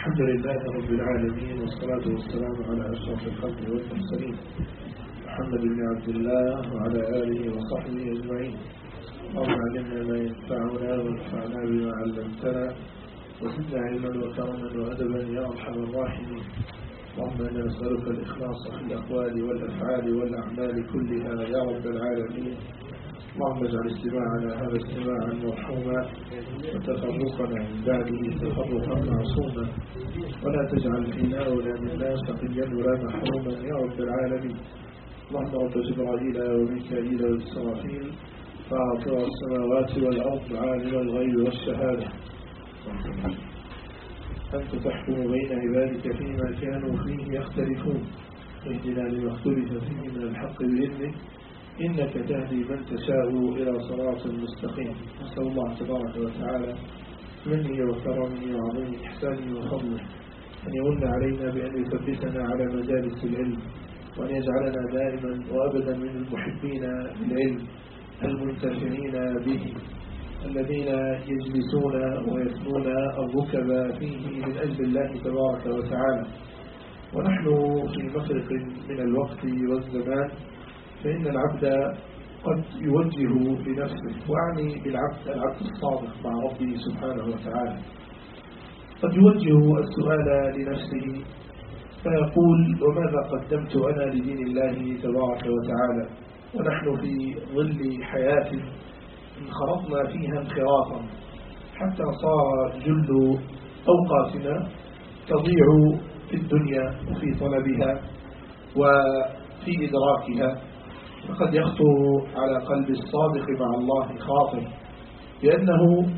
الحمد لله رب العالمين، والصلاة والسلام على أشرف الخلق والمرسلين محمد بن عبد الله وعلى آله وصحبه أجمعين. اللهم علمنا ما ينفعنا وانفعنا بما علمتنا وزدنا علما وكرما وأدبا يا أرحم الراحمين. اللهم إنا نسألك الإخلاص في الأقوال والأفعال والأعمال كلها يا رب العالمين. اللهم اجعل استماعنا هذا استماعا مرحوما وتفرقنا من بعده تفرقا معصوما، ولا تجعل فينا ولا منا شقيا ولا محروما يا رب العالمين. اللهم رب جبرائيل وميكائيل وإسرافيل فاطر السماوات والأرض عالم الغيب والشهادة، أنت تحكم بين عبادك فيما كانوا فيه يختلفون، اهدنا لما اختلف فيه من الحق بإذنك إنك تهدي من تشاء إلى صراط مستقيم. نسأل الله تبارك وتعالى منه وكرمه وعظيم إحسانه وفضله أن يمن علينا بأن يثبتنا على مجالس العلم، وأن يجعلنا دائما وأبدا من المحبين للعلم المنتفعين به، الذين يجلسون ويثنون الركب فيه من أجل الله تبارك وتعالى. ونحن في مفرق من الوقت والزمان، فإن العبد قد يوجه لنفسه، وأعني بالعبد الصادق مع ربه سبحانه وتعالى، قد يوجه السؤال لنفسه فيقول: وماذا قدمت أنا لدين الله تبارك وتعالى؟ ونحن في ظل حياة انخرطنا فيها انخراطا حتى صار جل أوقاتنا تضيع في الدنيا وفي طلبها وفي إدراكها. فقد يخطر على قلب الصادق مع الله خاطر بأنه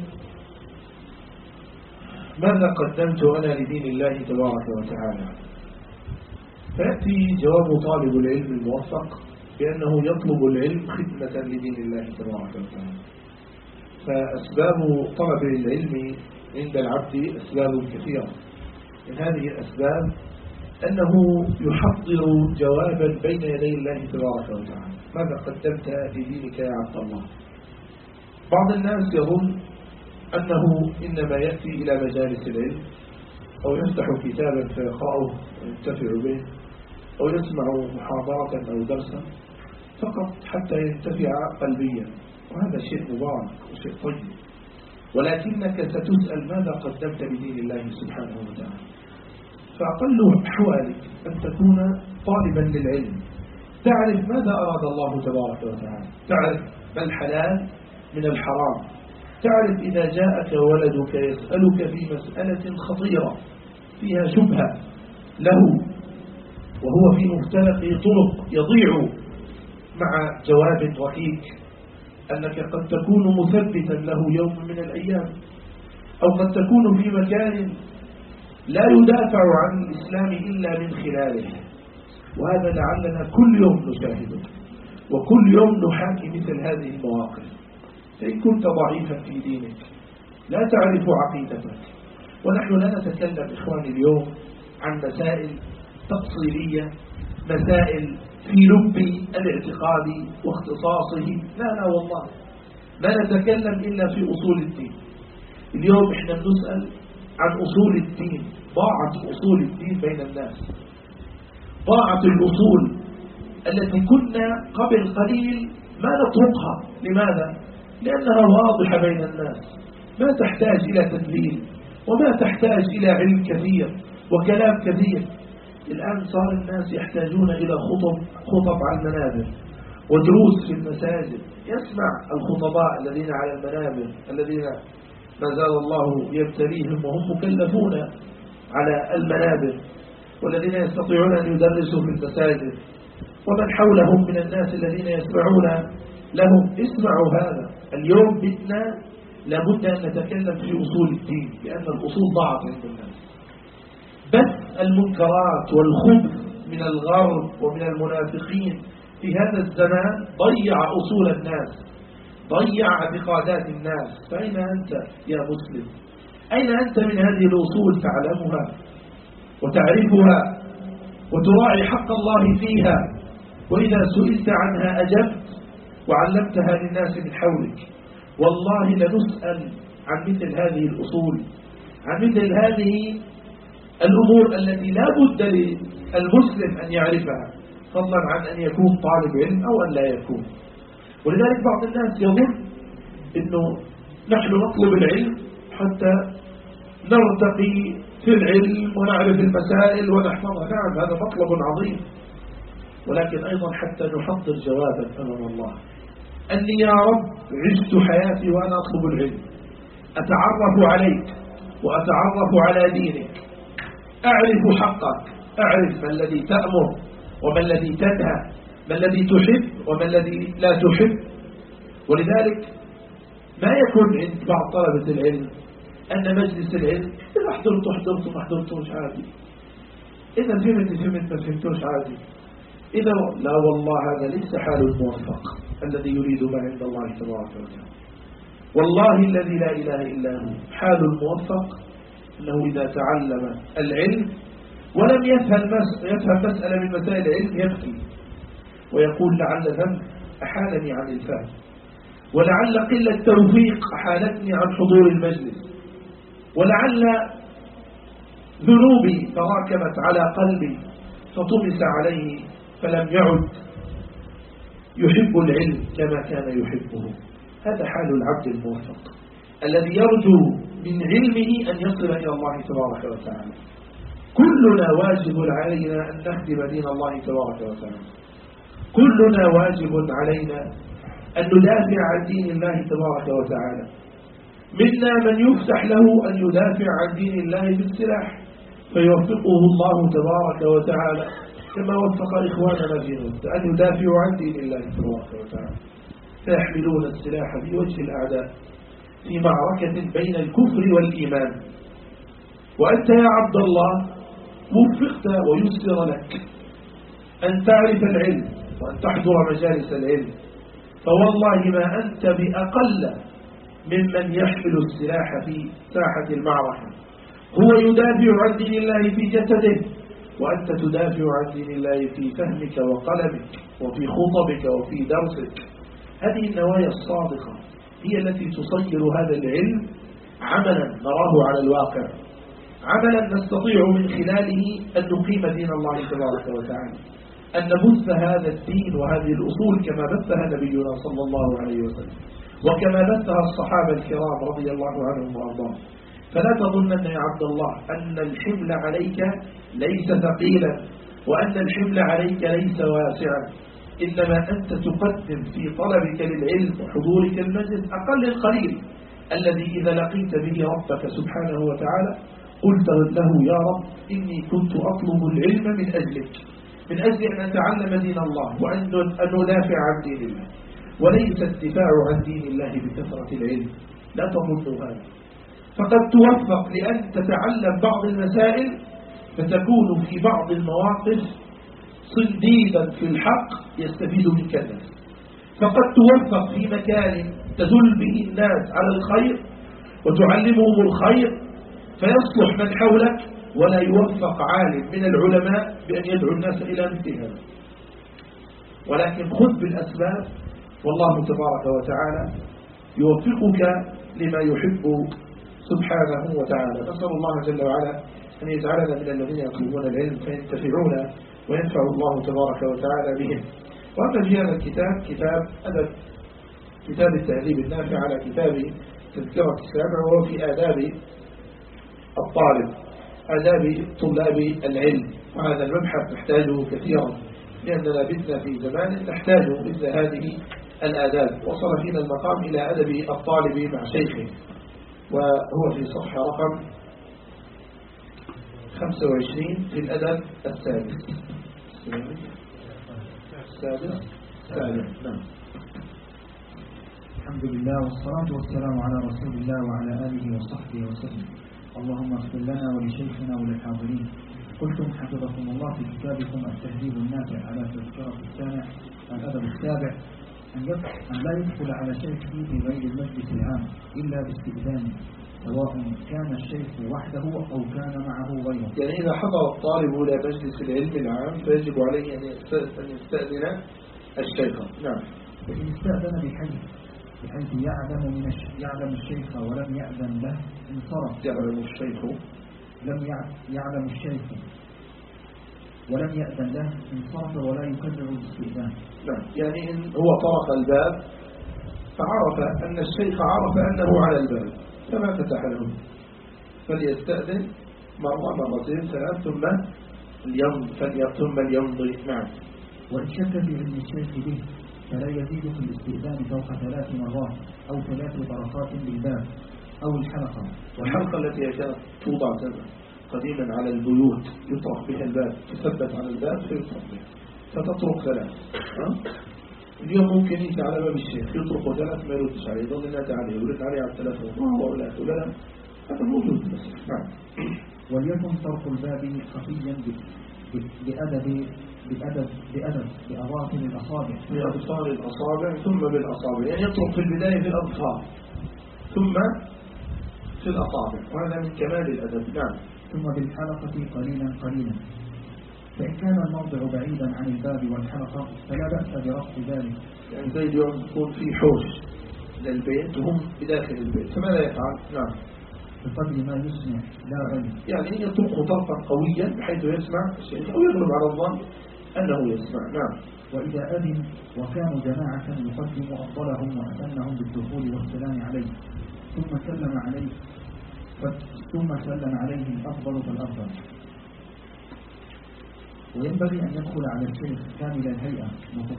ماذا قدمت أنا لدين الله تبارك وتعالى؟ فيأتي جواب طالب العلم الموفق بأنه يطلب العلم خدمة لدين الله تبارك وتعالى. فأسباب طلب العلم عند العبد أسباب كثيرة، من هذه الأسباب أنه يحضر جوابا بين يدي الله تبارك وتعالى: ماذا قدمت لدينك يا عبد الله؟ بعض الناس يظن أنه إنما يأتي إلى مجالس العلم أو يفتح كتابا فيقرأه وينتفع به، أو يسمع محاضرة أو درسا فقط حتى ينتفع قلبيا، وهذا شيء مبارك وشيء طيب، ولكنك ستسأل ماذا قدمت لدين الله سبحانه وتعالى. فأقل أحوالك أن تكون طالبا للعلم، تعرف ماذا أراد الله تبارك وتعالى، تعرف ما الحلال من الحرام، تعرف إذا جاءك ولدك يسألك في مسألة خطيرة فيها شبهة له وهو في مفترق طرق يضيع مع جواب ركيك، أنك قد تكون مثبتا له يوم من الأيام، أو قد تكون في مكان لا يدافع عن الإسلام إلا من خلاله، وهذا لعلنا كل يوم نشاهده وكل يوم نحاكي مثل هذه المواقف. فإن كنت ضعيفا في دينك لا تعرف عقيدتك، ونحن لا نتكلم إخواني اليوم عن مسائل تفصيلية، مسائل في لب الاعتقاد واختصاصه، لا والله لا نتكلم إلا في أصول الدين. اليوم إحنا بنسأل عن أصول الدين، ضاعت أصول الدين بين الناس، ضاعت الأصول التي كنا قبل قليل ما نطرقها. لماذا؟ لأنها واضحة بين الناس، ما تحتاج إلى تدليل وما تحتاج إلى علم كثير وكلام كثير. الآن صار الناس يحتاجون إلى خطب على المنابر ودروس في المساجد، يسمع الخطباء الذين على المنابر الذين ما زال الله يبتليهم وهم مكلفون على المنابر، والذين يستطيعون أن يدرسوا في المساجد، ومن حولهم من الناس الذين يسمعون لهم. اسمعوا هذا اليوم، بدنا لابد أن نتكلم في أصول الدين، لأن الأصول ضاعت عند الناس. بس المنكرات والخبث من الغرب ومن المنافقين في هذا الزمان ضيع أصول الناس، ضيع اعتقادات الناس. فأين أنت يا مسلم؟ أين أنت من هذه الأصول؟ تعلمها وتعرفها وتراعي حق الله فيها، وإذا سئلت عنها أجبت وعلمتها للناس من حولك. والله لنسأل عن مثل هذه الأصول، عن مثل هذه الأمور التي لا بد للمسلم أن يعرفها، فضلا عن أن يكون طالب علم أو أن لا يكون. ولذلك بعض الناس يظن أنه نحن نطلب العلم حتى نرتقي في العلم ونعرف المسائل ونحفظها. نعم، هذا مطلب عظيم، ولكن أيضا حتى نحضر جوابا أمام الله. أني يا رب عشت حياتي وأنا أطلب العلم، أتعرف عليك وأتعرف على دينك، أعرف حقك، أعرف ما الذي تأمر وما الذي تنهى، ما الذي تحب وما الذي لا تحب. ولذلك ما يكون عند بعض طلبة العلم أن مجلس العلم إذا حضرت ما حضرتوش عادي، إذا فهمت ما فهمتوش عادي، إذا لا والله هذا ليس حال الموفق الذي يريد ما عند الله تبارك وتعالى. والله الذي لا إله إلا هو حال الموفق أنه إذا تعلم العلم ولم يفهم مسألة من مسائل العلم يبكي ويقول لعل ذنب أحالني عن الفهم، ولعل قلة توفيق أحالتني عن حضور المجلس، ولعل ذنوبي تراكمت على قلبي فطمس عليه فلم يعد يحب العلم كما كان يحبه. هذا حال العبد الموفق الذي يرجو من علمه أن يصل إلى الله تبارك وتعالى. كلنا واجب علينا أن نخدم دين الله تبارك وتعالى، كلنا واجب علينا أن ندافع عن دين الله تبارك وتعالى. منا من يفتح له أن يدافع عن دين الله بالسلاح فيوفقه الله تبارك وتعالى كما وفق إخواننا في غزة أن يدافعوا عن دين الله تبارك وتعالى، فيحملون السلاح في وجه الأعداء في معركة بين الكفر والإيمان. وأنت يا عبد الله وفقت ويسر لك أن تعرف العلم وأن تحضر مجالس العلم، فوالله ما أنت بأقل ممن يحمل السلاح في ساحة المعركة. هو يدافع عن دين الله في جسده وأنت تدافع عن دين الله في فهمك وقلمك وفي خطبك وفي درسك. هذه النوايا الصادقة هي التي تصير هذا العلم عملا نراه على الواقع، عملا نستطيع من خلاله أن نقيم دين الله تبارك وتعالى، أن نبث هذا الدين وهذه الأصول كما بثها نبينا صلى الله عليه وسلم وكما بثها الصحابة الكرام رضي الله عنهم وأرضاهم. فلا تظنن يا عبد الله أن الحمل عليك ليس ثقيلا وأن الحمل عليك ليس واسعا، إنما أنت تقدم في طلبك للعلم وحضورك المجلس أقل القليل الذي إذا لقيت به ربك سبحانه وتعالى قلت له يا رب إني كنت أطلب العلم من أجلك، من أجل أن أتعلم دين الله وأن ندافع عن دين الله، وليس الدفاع عن دين الله بكثرة العلم. لا تظن هذا، فقد توفق لأن تتعلم بعض المسائل فتكون في بعض المواقف صنديدا في الحق يستفيد منك الناس، فقد توفق في مكان تدل به الناس على الخير وتعلمهم الخير فيصلح من حولك، ولا يوفق عالم من العلماء بأن يدعو الناس إلى مثل هذا. ولكن خذ بالأسباب والله تبارك وتعالى يوفقك لما يحب سبحانه وتعالى. نسأل الله جل وعلا أن يجعلنا من الذين يطلبون العلم فينتفعون وينفع الله تبارك وتعالى بهم. وأما في هذا الكتاب كتاب التهذيب النافع على كتاب تذكرة السابع، وهو في آداب الطالب، آداب طلاب العلم. وهذا المبحث نحتاجه كثيرا لأننا بثنا في زمان نحتاج مثل هذه الآداب. وصل فينا المقام إلى أدب الطالب مع شيخه، وهو في صفحة رقم 25 في الأدب السادس. نعم. الحمد لله والصلاة والسلام على رسول الله وعلى آله وصحبه وسلم. اللهم اغفر لنا ولشيخنا وللحاضرين. قلتم حفظكم الله في كتابكم التهذيب النافع على تذكرة السامع الأدب السابع أن لا يدخل على شيخه في غير المجلس العام إلا باستئذانه، سواء كان الشيخ وحده أو كان معه غيره. يعني إذا حضر الطالب إلى مجلس العلم العام فيجب عليه أن يستأذن الشيخ. نعم. وإن استأذن بحيث يعلم الشيخ ولم يأذن له انصرف. يعلم الشيخ لم يعلم الشيخ ولم يأذن له انصرف ولا يكرر الاستئذان. نعم، يعني إن هو طرق الباب فعرف أن الشيخ عرف أنه على الباب فما فتح له، فليستأذن مرة مرتين ثلاث ثم ليمضي. نعم. وإن شك في علم الشيخ به فلا يزيد في الاستئذان فوق 3 مرات أو 3 طرقات بالباب أو الحلقة. والحلقة التي كانت توضع قديما على البيوت يطرق بها الباب، تثبت على الباب فيطرق بها، فتطرق 3. اليوم ممكن يجي على باب الشيخ يطرق 3 ما يردش عليه، يظل الناس عليه يرد عليه على التلفون ولا لا، هذا موجود بس. نعم. وليكن طرق الباب خفيا بأظافر الأصابع، بأبصار الأصابع ثم بالأصابع، يعني يطرق في البداية في الأظفار ثم في الأصابع، وهذا من كمال الأدب. نعم. ثم بالحلقة قليلا قليلا. فإن كان الموضع بعيدا عن الباب والحلقة فلا بأس برفع ذلك. يعني زي اليوم يكون في حوش للبيت وهم بداخل البيت فماذا يفعل؟ نعم. بقدر ما يسمع لا غير، يعني يطرق طرقا قويا بحيث يسمع الشيخ أو يغلب على الظن أنه يسمع. نعم. وإذا أذن وكانوا جماعة يقدم أفضلهم وأذنهم بالدخول والسلام عليه ثم سلم عليه الأفضل فالأفضل. وينبغي أن يدخل على الشيخ كامل الهيئة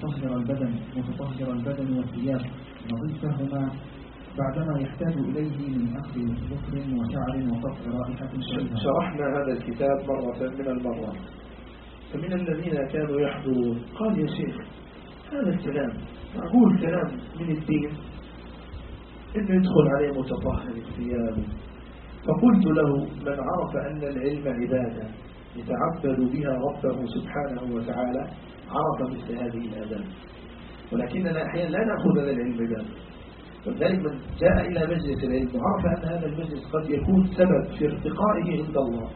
متطهر البدن والثياب نظيفهما بعدما يحتاج إليه من أخذ ذكر وشعر وقطع رائحة شريفة. شرحنا هذا الكتاب مرة من المرات، فمن الذين كانوا يحضرون قال: يا شيخ هذا الكلام معقول كلام من الدين إنه يدخل عليه متطهر الثياب؟ فقلت له: من عرف أن العلم عبادة يتعبد بها ربه سبحانه وتعالى عرف مثل هذه الآداب، ولكننا أحيانا لا نأخذ هذا العلم عبادة. ولذلك من جاء إلى مجلس العلم وعرف أن هذا المجلس قد يكون سبب في ارتقائه عند الله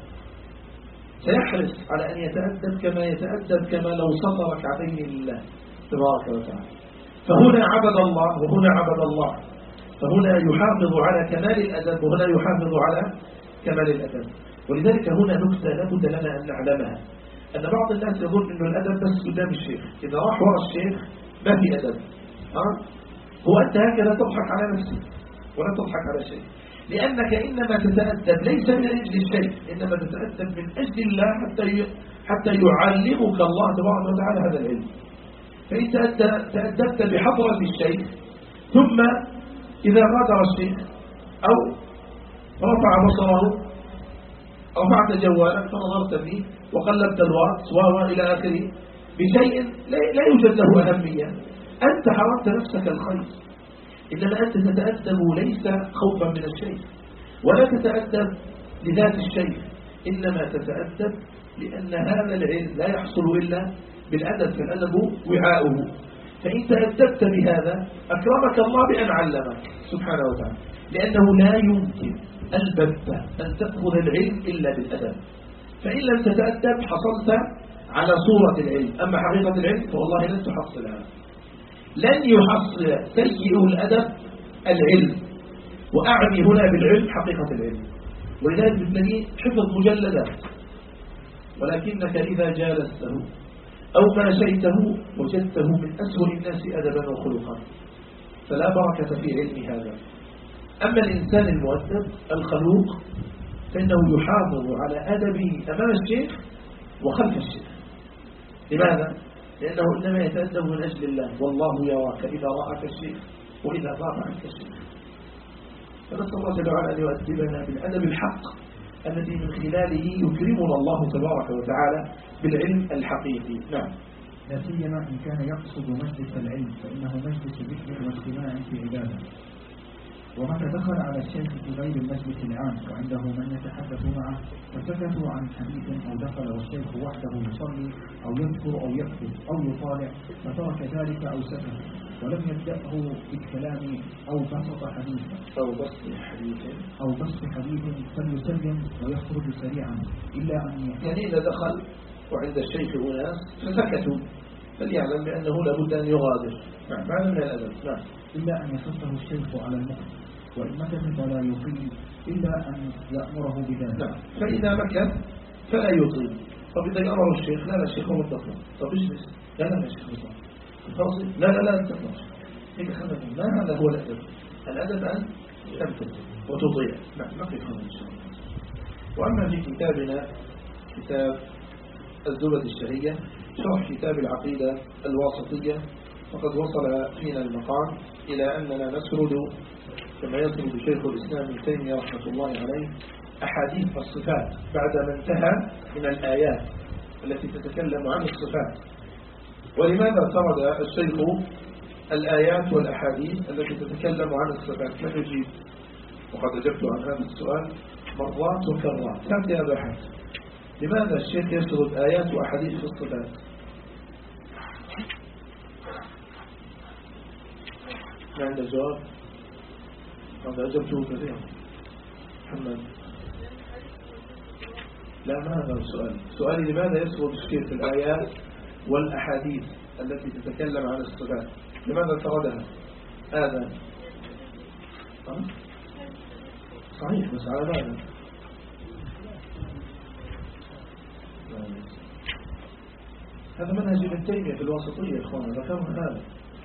سيحرص على أن يتأدب كما لو صلى ركعتين لله تبارك وتعالى. فهنا عبد الله وهنا عبد الله، فهنا يحافظ على كمال الأدب وهنا يحافظ على كمال الأدب. ولذلك هنا نكتة لابد لنا أن نعلمها، أن بعض الناس يظن أن الأدب بس قدام الشيخ، إذا راح وراء الشيخ ما في أدب. هو أنت هكذا تضحك على نفسك ولا تضحك على شيء، لأنك إنما تتأدب ليس من أجل الشيء، إنما تتأدب من أجل الله حتى يعلمك الله تبارك وتعالى هذا العلم. فإن تأدبت بحضرة الشيخ ثم إذا غادر الشيخ أو رفع بصره رفعت جوالك فنظرت فيه وقلبت الواتس إلى آخره بشيء لا يوجد له أهمية، أنت حرمت نفسك الخير. إنما أنت تتأدب ليس خوفا من الشيء ولا تتأدب لذات الشيء، إنما تتأدب لأن هذا العلم لا يحصل إلا بالأدب، فالأدب وعاؤه. فإن تأدبت بهذا أكرمك الله بأن علمك سبحانه وتعالى، لأنه لا يمكن البتة أن تأخذ العلم إلا بالأدب. فإن لم تتأدب حصلت على صورة العلم، أما حقيقة العلم فوالله لن تحصلها. لن يحصل سيء الأدب العلم، وأعني هنا بالعلم حقيقة العلم. ولذلك بتلاقيه حفظ مجلدات، ولكنك إذا جالسته أو ماشيته وجدته من أسوأ الناس أدبا وخلقا، فلا بركة في علم هذا. أما الإنسان المؤدب الخلوق فإنه يحافظ على أدبه أمام الشيخ وخلف الشيخ. لماذا؟ لأنه إنما يتأدب من أجل الله، والله يراك إذا رأك الشيخ وإذا غاب عنك الشيخ. فنسأل الله جل وعلا أن يؤدبنا بالأدب الحق الذي من خلاله يكرمنا الله تبارك وتعالى بالعلم الحقيقي. نعم. لا سيما إن كان يقصد مجلس العلم فإنه مجلس ذكر واجتماع في عبادة. ومتى دخل على الشيخ في غير المجلس العام وعنده من يتحدث معه فسكتوا عن حديث أو دخل والشيخ وحده يصلي أو يذكر أو يكتب أو يطالع فترك ذلك أو سكت ولم يبدأه بالكلام أو بسط حديثا أو بسط حديث فليسلم ويخرج سريعا إلا أن يعني إذا دخل وعند الشيخ أناس فسكتوا فليعلم بأنه لابد أن يغادر. هذا من الأدب. نعم. إلا أن يحثه الشيخ على المكت، وإن مكت فلا يقيم إلا أن يأمره بذلك. نعم. فإذا مكث فلا يطيل. طب إذا أمره الشيخ لا الشيخ هو الضغط. طب اجلس لا الشيخ خلاص لا تطلع هيك خلنا ما هذا هو الأدب. الأدب أن تمتثل وتطيع. نعم نقف هنا إن شاء الله. وأما في كتابنا كتاب الزبد الشهية شرح كتاب العقيدة الواسطية فقد وصل فينا المقام إلى أننا نسرد كما يسرد شيخ الإسلام ابن تيمية رحمة الله عليه أحاديث الصفات بعدما انتهى من الآيات التي تتكلم عن الصفات. ولماذا سرد الشيخ الآيات والأحاديث التي تتكلم عن الصفات؟ من يجيب؟ وقد أجبت عن هذا السؤال مرات وكرات. كم يا أبا حاتم لماذا الشيخ يسرد آيات وأحاديث في الصفات؟ ما عنده جواب؟ هذا أجبته كثيرا. محمد لا ما هذا السؤال. سؤالي لماذا يسرد الشيخ الآيات والأحاديث التي تتكلم عن الصفات؟ لماذا سردها؟ هذا صحيح بس على ماذا؟ هذا منهج ابن تيمية في الواسطية يا إخوانا. ذكرنا هذا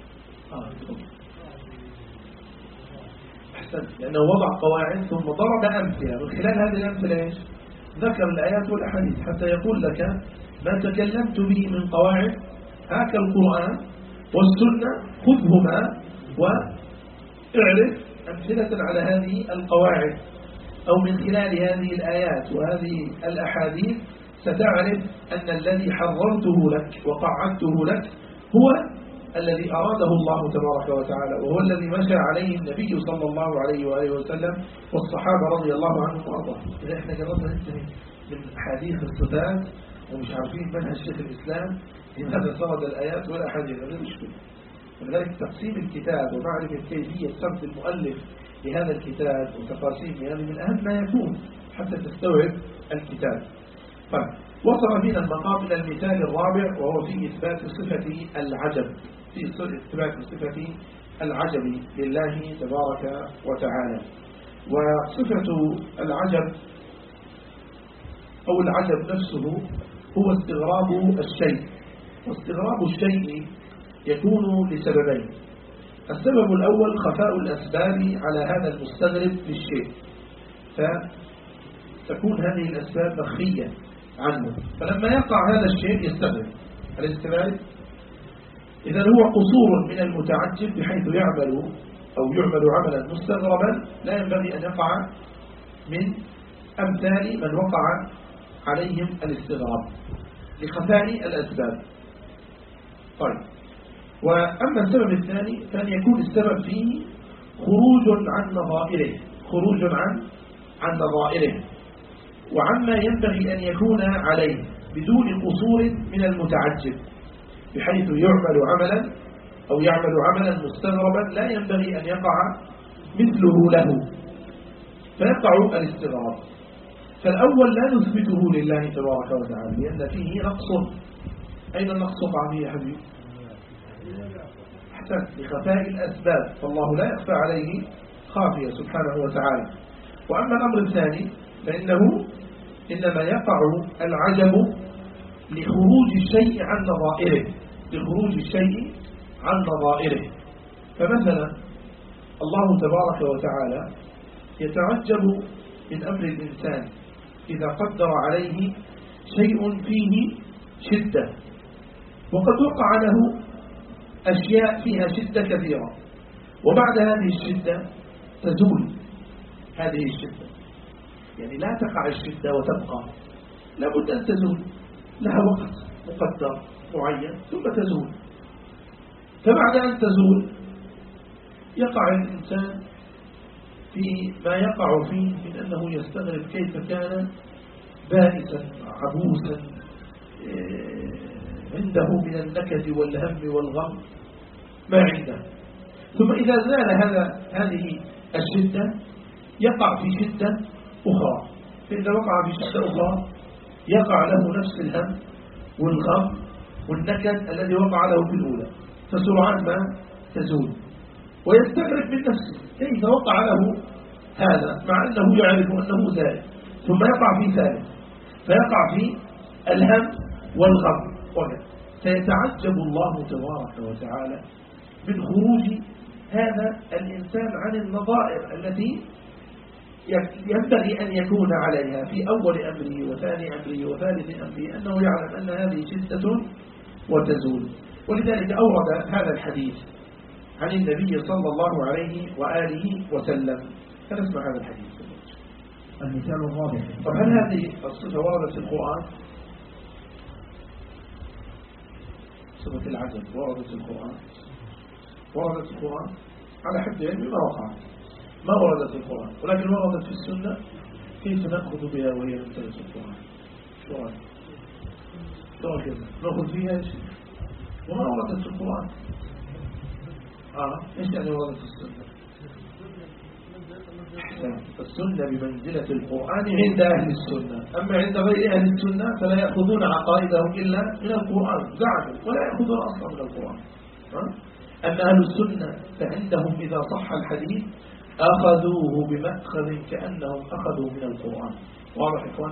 أحسن لأنه وضع قواعد ثم ضرب أمثلة من خلال هذه الأمثلة إيش؟ ذكر الآيات والأحاديث حتى يقول لك ما تكلمت به من قواعد هاك القرآن والسنة خذهما واعرف أمثلة على هذه القواعد أو من خلال هذه الآيات وهذه الأحاديث ستعرف أن الذي حررته لك وقعدته لك هو الذي أراده الله تبارك وتعالى وهو الذي مشى عليه النبي صلى الله عليه وآله وسلم والصحابة رضي الله عنهم وأرضاهم. إذا إحنا جربنا ننتهي من حديث الصفات ومش عارفين منهج شيخ الإسلام لماذا سرد الآيات والأحاديث غير مشكلة. ولذلك تقسيم الكتاب ومعرفة كيفية سرد المؤلف لهذا الكتاب وتقاسيمه هذه من أهم ما يكون حتى تستوعب الكتاب. وصل بنا المقام إلى المثال الرابع وهو في إثبات صفة العجب في إثبات صفة العجب لله تبارك وتعالى. وصفة العجب أو العجب نفسه هو استغراب الشيء. واستغراب الشيء يكون لسببين. السبب الأول خفاء الأسباب على هذا المستغرب للشيء فتكون هذه الأسباب مخفية عنه فلما يقع هذا الشيء يستغرب. الاستغراب إذا هو قصور من المتعجب بحيث يعمل عملا مستغربا لا ينبغي أن يقع من أمثال من وقع عليهم الاستغراب لخفاء الأسباب. طيب وأما السبب الثاني فأن يكون السبب فيه خروج عن نظائره وعما ينبغي أن يكون عليه بدون قصور من المتعجب بحيث يعمل عملا مستغربا لا ينبغي أن يقع مثله له فيقع الاستغراب. فالأول لا نثبته لله تبارك وتعالى لأن فيه نقص. أين النقص وقع فيه يا حبيبي؟ أحسن لخفاء الأسباب فالله لا يخفى عليه خافية سبحانه وتعالى. وأما الأمر الثاني فإنه إنما يقع العجب لخروج الشيء عن نظائره. فمثلا الله تبارك وتعالى يتعجب من أمر الإنسان إذا قدر عليه شيء فيه شدة وقد وقع له أشياء فيها شدة كثيرة وبعد هذه الشدة تزول هذه الشدة. يعني لا تقع الشدة وتبقى لابد أن تزول لها وقت مقدر معين ثم تزول. فبعد أن تزول يقع الإنسان في ما يقع فيه من أنه يستغرب كيف كان بائسا عبوسا عنده من النكد والهم والغم ما عنده. ثم إذا زال هذه الشدة يقع في شدة أخرى. فإذا وقع في شدة أخرى يقع له نفس الهم والغم والنكد الذي وقع له في الأولى فسرعان ما تزول ويستغرب من نفسه كيف وقع له هذا مع أنه يعرف أنه زائد، ثم يقع في ثالث، فيقع في الهم والغم، فيتعجب الله تبارك وتعالى من خروج هذا الإنسان عن النظائر التي ينبغي أن يكون عليها في أول أمره وثاني أمره وثالث أمره، أنه يعلم أن هذه شدة وتزول. ولذلك أورد هذا الحديث عن النبي صلى الله عليه وآله وسلم. فنسمع هذا الحديث. المثال الرابع. طب هل هذه الصفة وردت في القرآن؟ صفة العجب وردت في القرآن؟ وردت في القرآن على حد علمي ما وقعت، ما وردت في القرآن، ولكن وردت في السنة. كيف نأخذ بها وهي لم ترد في القرآن؟ شو رأيك؟ نأخذ فيها يا شيخ وما وردت في القرآن. إيش يعني وردت في السنة؟ السنة بمنزلة القرآن عند أهل السنة، أما عند غير أهل السنة فلا يأخذون عقائدهم إلا من القرآن، زعموا ولا يأخذون أصلا من القرآن. أما أهل السنة فعندهم إذا صح الحديث أخذوه بمأخذ كأنهم أخذوا من القرآن. واضح إخوان؟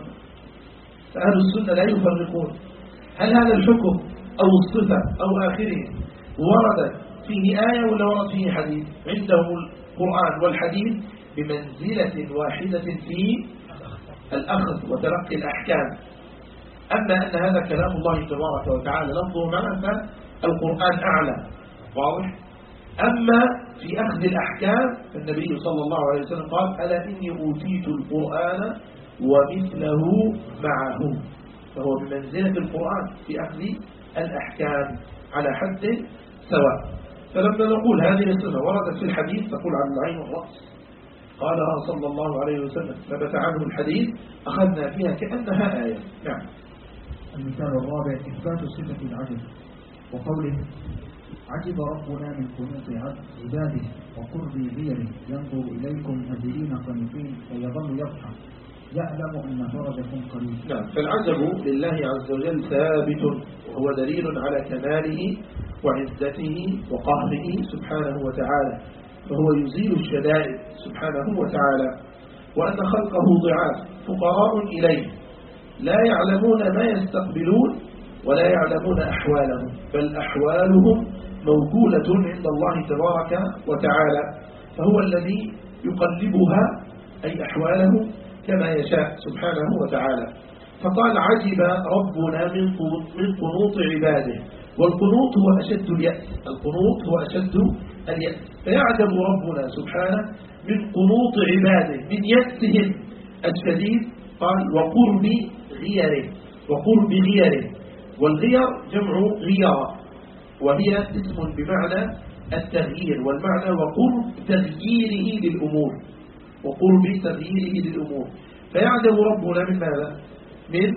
فأهل السنة لا يفرقون هل هذا الحكم أو الصفة أو آخره ورد فيه آية ولا ورد فيه حديث. عندهم القرآن والحديث بمنزلة واحدة في الأخذ وتلقي الأحكام. أما أن هذا كلام الله تبارك وتعالى لفظه معه فالقرآن أعلى. واضح؟ أما في أخذ الأحكام فالنبي صلى الله عليه وسلم قال ألا إني أوتيت القرآن ومثله معه، فهو بمنزلة القرآن في أخذ الأحكام على حد سواء. فلما نقول هذه الصفة وردت في الحديث تقول عن العين والرأس، قالها صلى الله عليه وسلم ثبت عنه الحديث أخذنا فيها كأنها آية. نعم. المثال الرابع إثبات صفة العجب وقوله عجب ربنا من قنوط عباده وقرب غيره ينظر إليكم هزلين قنطين فيظل يضحك يعلم أن فرجكم قريب. نعم. فالعجب لله عز وجل ثابت وهو دليل على كماله وعزته وقهره سبحانه وتعالى، فهو يزيل الشدائد سبحانه وتعالى، وأن خلقه ضعاف فقراء إليه لا يعلمون ما يستقبلون ولا يعلمون أحوالهم، بل أحوالهم موكولة عند الله تبارك وتعالى، فهو الذي يقلبها أي أحواله كما يشاء سبحانه وتعالى. فقال عجب ربنا من قنوط عباده، والقنوط هو أشد اليأس، القنوط هو أشد اليأس، فيعجب ربنا سبحانه من قنوط عباده من يأسهم الشديد. قال وقرب غيره، وقرب غيره، والغير جمع غيرة وهي اسم بمعنى التغيير، والمعنى وقرب تغييره للأمور، وقرب تغييره للأمور. فيعجب ربنا من ماذا؟ من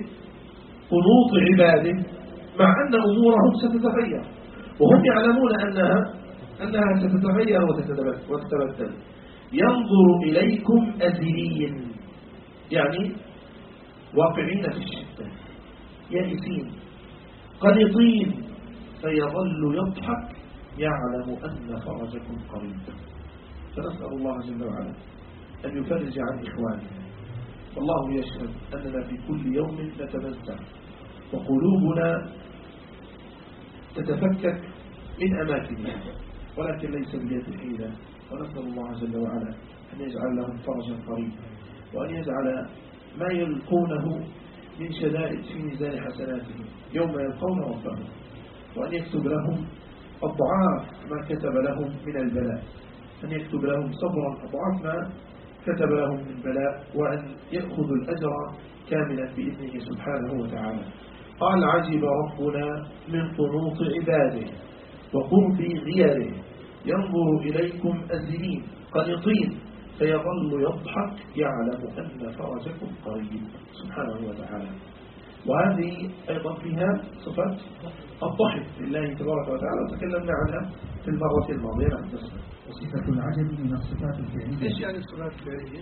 قنوط عباده، مع أن أمورهم ستتغير وهم يعلمون أنها ستتغير وتتبدل. ينظر إليكم أزلين، يعني واقعين في الشدة، يائسين قنطين، فيظل يضحك يعلم أن فرجكم قريب. فنسأل الله جل وعلا أن يفرج عن إخواننا. والله يشهد أننا في كل يوم نتمزع وقلوبنا تتفكك من أماكنها، ولكن ليس بيد حيلة. ونسأل الله جل وعلا أن يجعل لهم فرجا قريبا، وأن يجعل ما يلقونه من شدائد في ميزان حسناتهم يوم يلقون ربهم، وأن يكتب لهم أضعاف ما كتب لهم من البلاء، أن يكتب لهم صبرا أضعاف ما كتب لهم من بلاء، وأن يأخذوا الأجر كاملا بإذنه سبحانه وتعالى. قال عجب ربنا من قنوط عباده وقرب غيره ينظر إليكم أزلين قنطين فيظل يضحك يعلم أن فرجكم قريب سبحانه وتعالى. وهذه أيضا فيها صفات الضحك لله تبارك وتعالى وتكلمنا عنها في المرة الماضية. وصفة العجب من الصفات الفعلية. إيش يعني الصفات الفعلية؟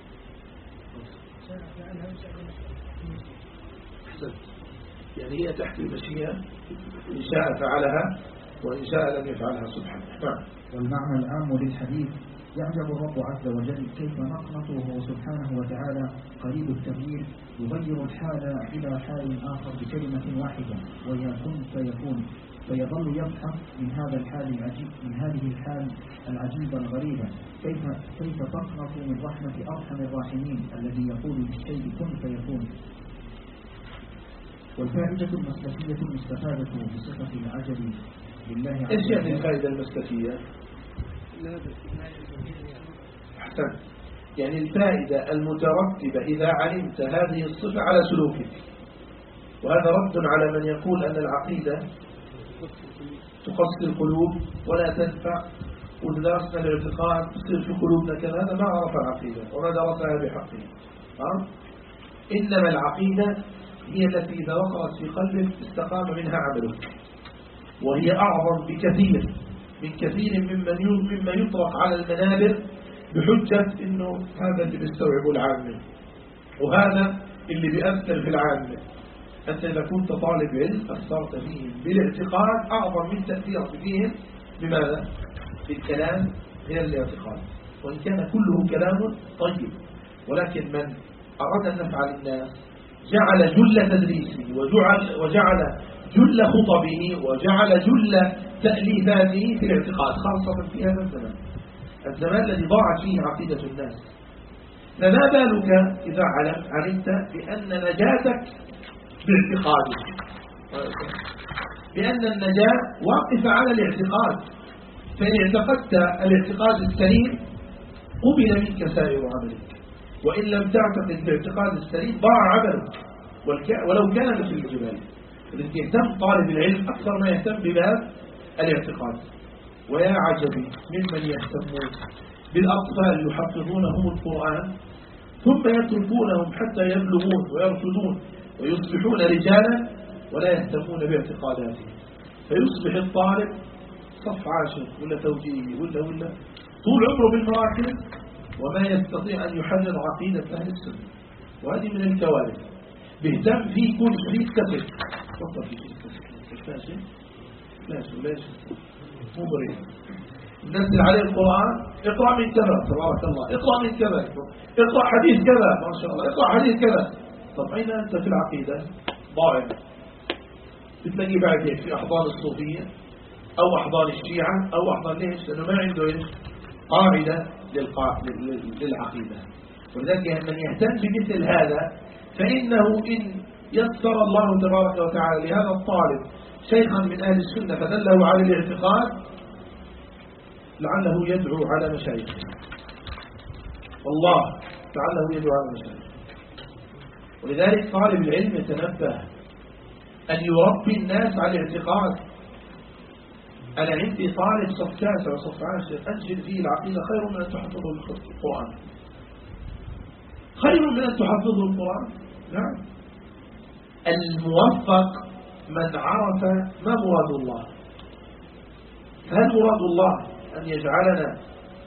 أحسنت، يعني هي تحت المشيئة، إن شاء فعلها وإن شاء لم يفعلها سبحانه. والمعنى العام للحديث يعجب الرب عز وجل كيف نقنط وهو سبحانه وتعالى قريب التغيير يغير الحال إلى حال آخر بكلمة واحدة وهي كن فيكون، فيظل يبحث من هذا الحال العجيب، من هذه الحال العجيبة الغريبة، كيف تقنط من رحمة أرحم الراحمين الذي يقول للشيء كن فيكون. والفائدة المسلكية المستفادة بصفة العجب لله عز وجل. ايش يعني الفائدة المسلكية؟ أحسن. يعني الفائدة المترتبة إذا علمت هذه الصفة على سلوكك. وهذا رد على من يقول أن العقيدة تقصي القلوب ولا تنفع، ودرسنا الاعتقاد تصير في قلوبنا كذا. هذا ما عرف العقيدة وما درسها بحقه. إنما العقيدة هي التي إذا وقرت في قلبك استقام منها عملك، وهي أعظم بكثير من كثير مما يطرق على المنابر بحجة إنه هذا اللي بيستوعبه العامة وهذا اللي بيأثر في العامة. أنت إذا كنت طالب علم أثرت فيهم بالاعتقاد أعظم من تأثير فيهم بماذا؟ بالكلام غير الاعتقاد، وإن كان كله كلام طيب، ولكن من أراد أن نفعل الناس جعل جل تدريسه وجعل جل خطبه وجعل جل تأليفاته في الاعتقاد، خاصة في هذا الزمان الذي ضاعت فيه عقيدة الناس. فما بالك إذا علمت بأن نجاتك باعتقادك، بأن النجاة واقفة على الاعتقاد. فإن اعتقدت الاعتقاد السليم قبل منك سائر عملك، وإن لم تعتقد بالاعتقاد السليم ضاع عملك ولو كان مثل الجبال. لذلك يهتم طالب العلم أكثر ما يهتم بباب الاعتقاد. ويا عجبي ممن يهتمون بالأطفال يحفظونهم القرآن ثم يتركونهم حتى يبلغون ويرشدون ويصبحون رجالا ولا يهتمون باعتقاداتهم، فيصبح الطالب صف عاشر ولا توجيهي ولا طول عمره بالمراكز وما يستطيع أن يحرر عقيدة أهل السنة. وهذه من الكوارث. بيهتم فيه كل شريط كتب تفضل في شريط كتب ليش مو بريء. نزل عليه القرآن اقرأ من كذا تبارك الله، اقرأ من كذا، اقرأ حديث كذا ما شاء الله، اقرأ حديث كذا. طب أين أنت في العقيدة؟ ضائع. بتلاقيه بعد هيك في أحضان الصوفية أو أحضان الشيعة أو أحضان ليش؟ لأنه ما عنده إيش؟ قاعدة للعقيدة. ولذلك من يهتم بمثل هذا فإنه إن يسر الله تبارك وتعالى لهذا الطالب شيخا من أهل السنة فدله على الاعتقاد لعله يدعو على مشايخه، والله لعله يدعو على مشايخه. ولذلك طالب العلم يتنبه أن يربي الناس على الاعتقاد. أنا عندي طالب صف 9 وصف 10 أنشد فيه العقيدة خير من أن تحفظه القرآن، خير من أن تحفظه القرآن. نعم. الموفق من عرف ما مراد الله. فهل مراد الله أن يجعلنا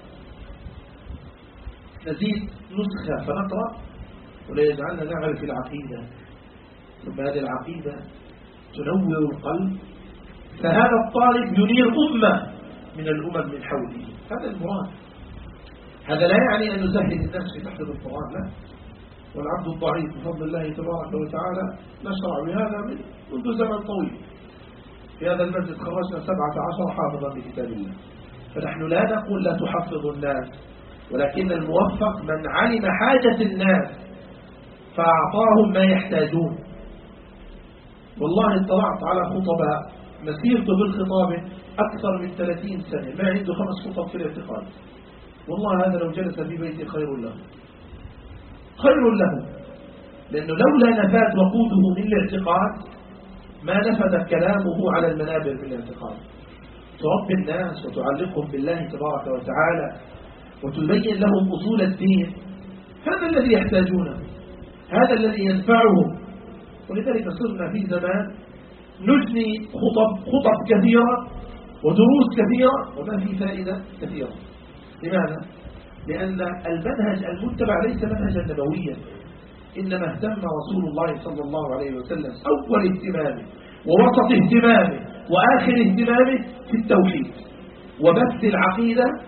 نزيد نسخة فنقرأ، ولا يجعلنا نعرف العقيدة ثم هذه العقيدة تنور القلب؟ فهذا الطالب ينير أمة من الأمم من حوله. هذا المراد. هذا لا يعني أن نزهد الناس في تحفظ القرآن، لا. والعبد الضعيف بفضل الله تبارك وتعالى نشرع بهذا منذ زمن طويل. في هذا المسجد خرجنا 17 حافظا بكتاب الله. فنحن لا نقول لا تحفظ الناس، ولكن الموفق من علم حاجة الناس فأعطاهم ما يحتاجون. والله اطلعت على خطباء مسيرته بالخطابة أكثر من 30 سنة ما عنده 5 خطب في الاعتقاد. والله هذا لو جلس في بيته خير له، خير له، لأنه لولا نفاد وقوده من الاعتقاد ما نفد كلامه على المنابر من الاعتقاد. تربي الناس وتعلقهم بالله تبارك وتعالى وتبين لهم أصول الدين، هذا الذي يحتاجونه، هذا الذي ينفعهم. ولذلك صرنا في زمان نجني خطب كثيرة ودروس كثيرة وما في فائدة كثيرة. لماذا؟ لأن المنهج المتبع ليس منهجا نبويا، إنما اهتم رسول الله صلى الله عليه وسلم أول اهتمامه ووسط اهتمامه وآخر اهتمامه في التوحيد وبث العقيدة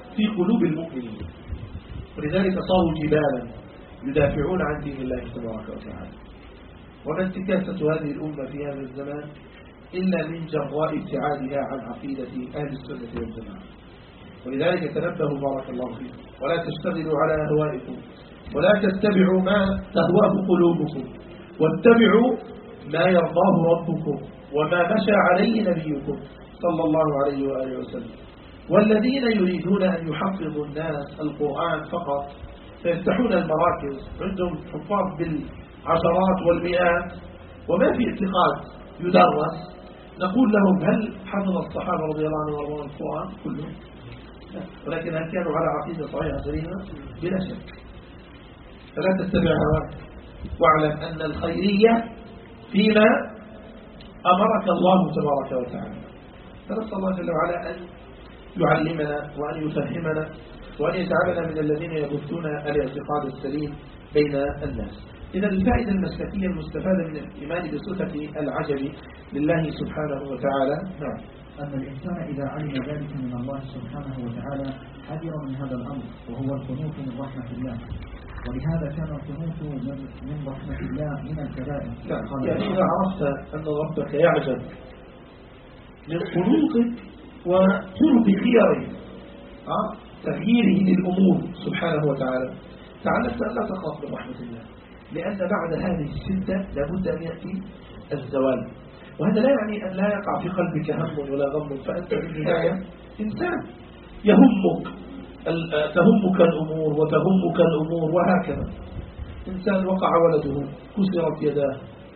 في قلوب المؤمنين، ولذلك صاروا جبالا يدافعون عن دين الله تبارك وتعالى. وما انتكاسة هذه الأمة في هذا الزمان إلا من جراء ابتعادها عن عقيدة أهل السنة والجماعة. ولذلك تنبهوا بارك الله فيكم، ولا تشتغلوا على أهوائكم، ولا تتبعوا ما تهواه قلوبكم، واتبعوا ما يرضاه ربكم وما مشى عليه نبيكم صلى الله عليه وآله وسلم. والذين يريدون أن يحفظوا الناس القرآن فقط فيفتحون المراكز عندهم حفاظ بالعشرات والمئات وما في اعتقاد يدرس، نقول لهم هل حفظ الصحابة رضي الله عنهم وارضاهم القرآن كلهم؟ ولكن هل كانوا على عقيدة صحيحة سليمة؟ بلا شك. فلا تتبع هواك، واعلم أن الخيرية فيما أمرك الله تبارك وتعالى. فنسأل الله جل وعلا أن يعلمنا وأن يفهمنا وأن يجعلنا من الذين يبثون الاعتقاد السليم بين الناس. إذا الفائدة المسلكية المستفادة من الإيمان بصفة العجب لله سبحانه وتعالى، نعم، أن الإنسان إذا علم ذلك من الله سبحانه وتعالى حذر من هذا الأمر، وهو القنوط من رحمة الله. ولهذا كان القنوط من رحمة الله من الكبائر. يعني إذا عرفت أن ربك يعجب من قنوطك وقرب خيره تغييره للأمور سبحانه وتعالى، تعلمت أن لا تخاف من رحمة الله، لأن بعد هذه الشدة لابد أن يأتي الزوال. وهذا لا يعني أن لا يقع في قلبك هم ولا غم، فأنت في النهاية إنسان تهمك الأمور وتهمك الأمور وهكذا. إنسان وقع ولده، كسرت يداه،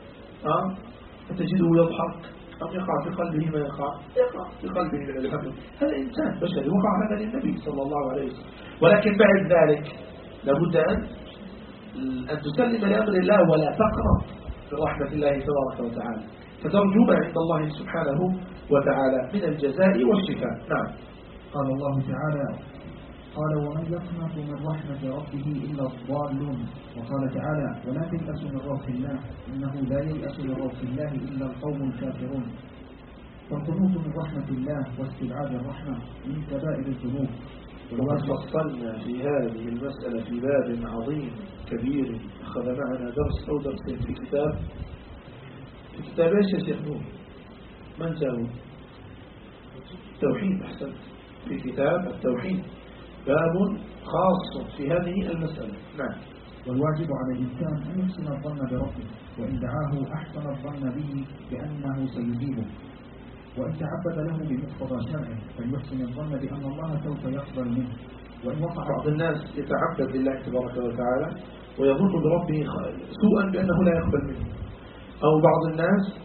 فتجده يضحك أو يقع في قلبه ما يقع في قلبه من الهم. هذا إنسان بشري وقع هذا للنبي صلى الله عليه وسلم. ولكن بعد ذلك لابد أن تسلم لأمر الله ولا تقنط برحمة الله تبارك وتعالى، فترجو ما عند الله سبحانه وتعالى من الجزاء والشفاء. نعم. قال الله تعالى: قال: ومن يقنط من رحمة ربه إلا الضالون. وقال تعالى: ولا تيأسوا من روح الله إنه لا ييأس من روح الله إلا القوم الكافرون. والقنوط من رحمة الله واستبعاد الرحمة من كبائر الذنوب. وقد فصلنا في هذه المسألة في باب عظيم كبير، أخذ معنا درس أو درسين في كتاب ايش يا شيخ نور؟ من جاءوا؟ التوحيد. أحسنت. في كتاب التوحيد باب خاص في هذه المسألة. نعم. والواجب على الإنسان أن يحسن الظن بربه، وإن دعاه أحسن الظن به بأنه سيجيبه، وإن تعبد له بمقتضى شرعه فليحسن الظن بأن الله سوف يقبل منه. وإن وقع بعض الناس يتعبد لله تبارك وتعالى ويظن بربه سوءا بأنه لا يقبل منه، أو بعض الناس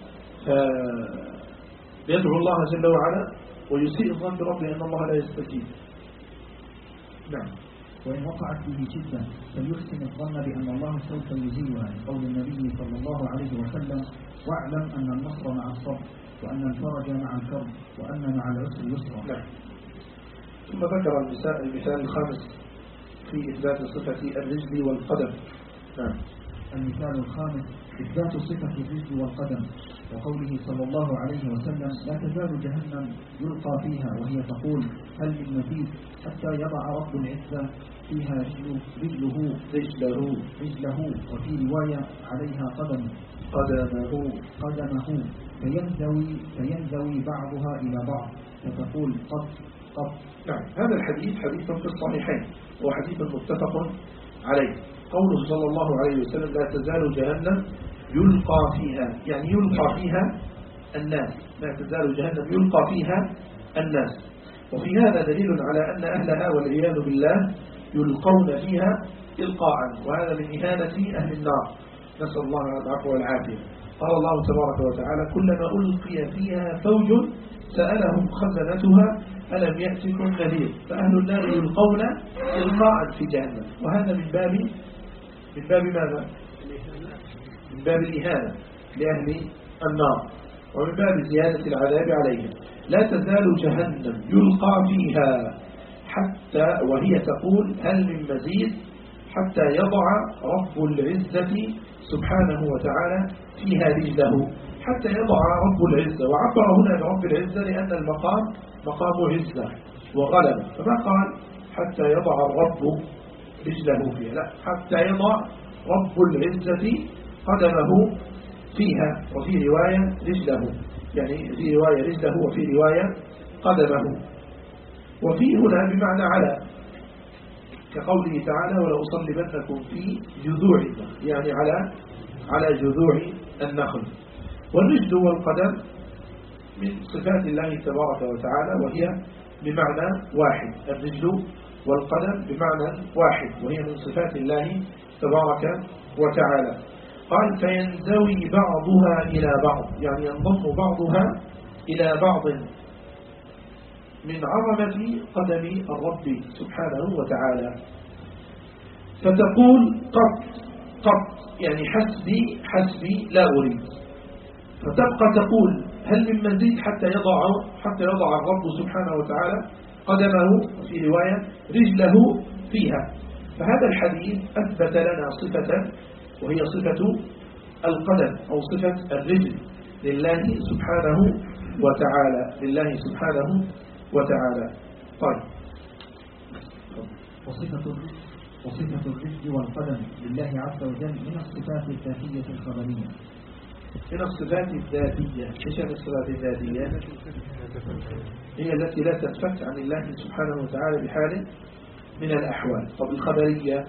يدعو الله جل وعلا ويسيء الظن بربه أن الله لا يستجيب. نعم. وإن وقعت به شدة فليحسن الظن بأن الله سوف يزيلها، لقول النبي صلى الله عليه وسلم: واعلم أن النصر مع الصبر، وأن الفرج مع الكرب، وأن مع العسر يسرا. نعم. ثم ذكر المثال الخامس في إثبات صفة الرجل والقدم. نعم. المثال الخامس إثبات صفة الرجل والقدم، وقوله صلى الله عليه وسلم: لا تزال جهنم يلقى فيها وهي تقول: هل من مزيد، حتى يضع رب العزة فيها رجله، وفي رواية عليها قدمه فينزوي بعضها إلى بعض فتقول: قط. نعم. هذا الحديث حديث في الصحيحين وحديث متفق عليه. قوله صلى الله عليه وسلم: لا تزال جهنم يلقى فيها، يعني يلقى فيها الناس. لا تزال جهنم يلقى فيها الناس. وفي هذا دليل على أن أهلها والعياذ بالله يلقون فيها إلقاء، وهذا من إهانة أهل النار، نسأل الله العفو والعافية. قال الله تبارك وتعالى: كلما ألقي فيها فوج سألهم خزنتها ألم يأتكم نذير. فأهل النار يلقون إلقاء في جهنم، وهذا من باب ماذا؟ من باب الإهانة لأهل النار، ومن باب زيادة العذاب عليهم. لا تزال جهنم يلقى فيها حتى وهي تقول: هل من مزيد، حتى يضع رب العزة سبحانه وتعالى فيها رجله، حتى يضع رب العزة. وعبر هنا برب العزة لأن المقام مقام عزة وغلبة، فما قال حتى يضع الرب رجله فيها، لا، حتى يضع رب العزة قدمه فيها، وفي رواية رجله، يعني في رواية رجله وفي رواية قدمه. وفي هنا بمعنى على، كقوله تعالى ولأصلبنكم في جذوع النخل، يعني على جذوع النخل. والرجل والقدم من صفات الله تبارك وتعالى، وهي بمعنى واحد، الرجل والقدم بمعنى واحد، وهي من صفات الله تبارك وتعالى. قال فينزوي بعضها إلى بعض، يعني ينضم بعضها إلى بعض من عظمة قدم الرب سبحانه وتعالى. فتقول قط يعني حسبي لا أريد، فتبقى تقول هل من مزيد حتى يضع الرب سبحانه وتعالى قدمه في رواية رجله فيها. فهذا الحديث أثبت لنا صفة، وهي صفة القدم أو صفة الرجل لله سبحانه وتعالى. طيب، وصفة الرجل والقدم لله عز وجل من الصفات الذاتية الخبرية. من الصفات الذاتية. ايش هي الصفات الذاتية؟ هي التي لا تنفك عن الله سبحانه وتعالى بحال من الأحوال. طب الخبرية؟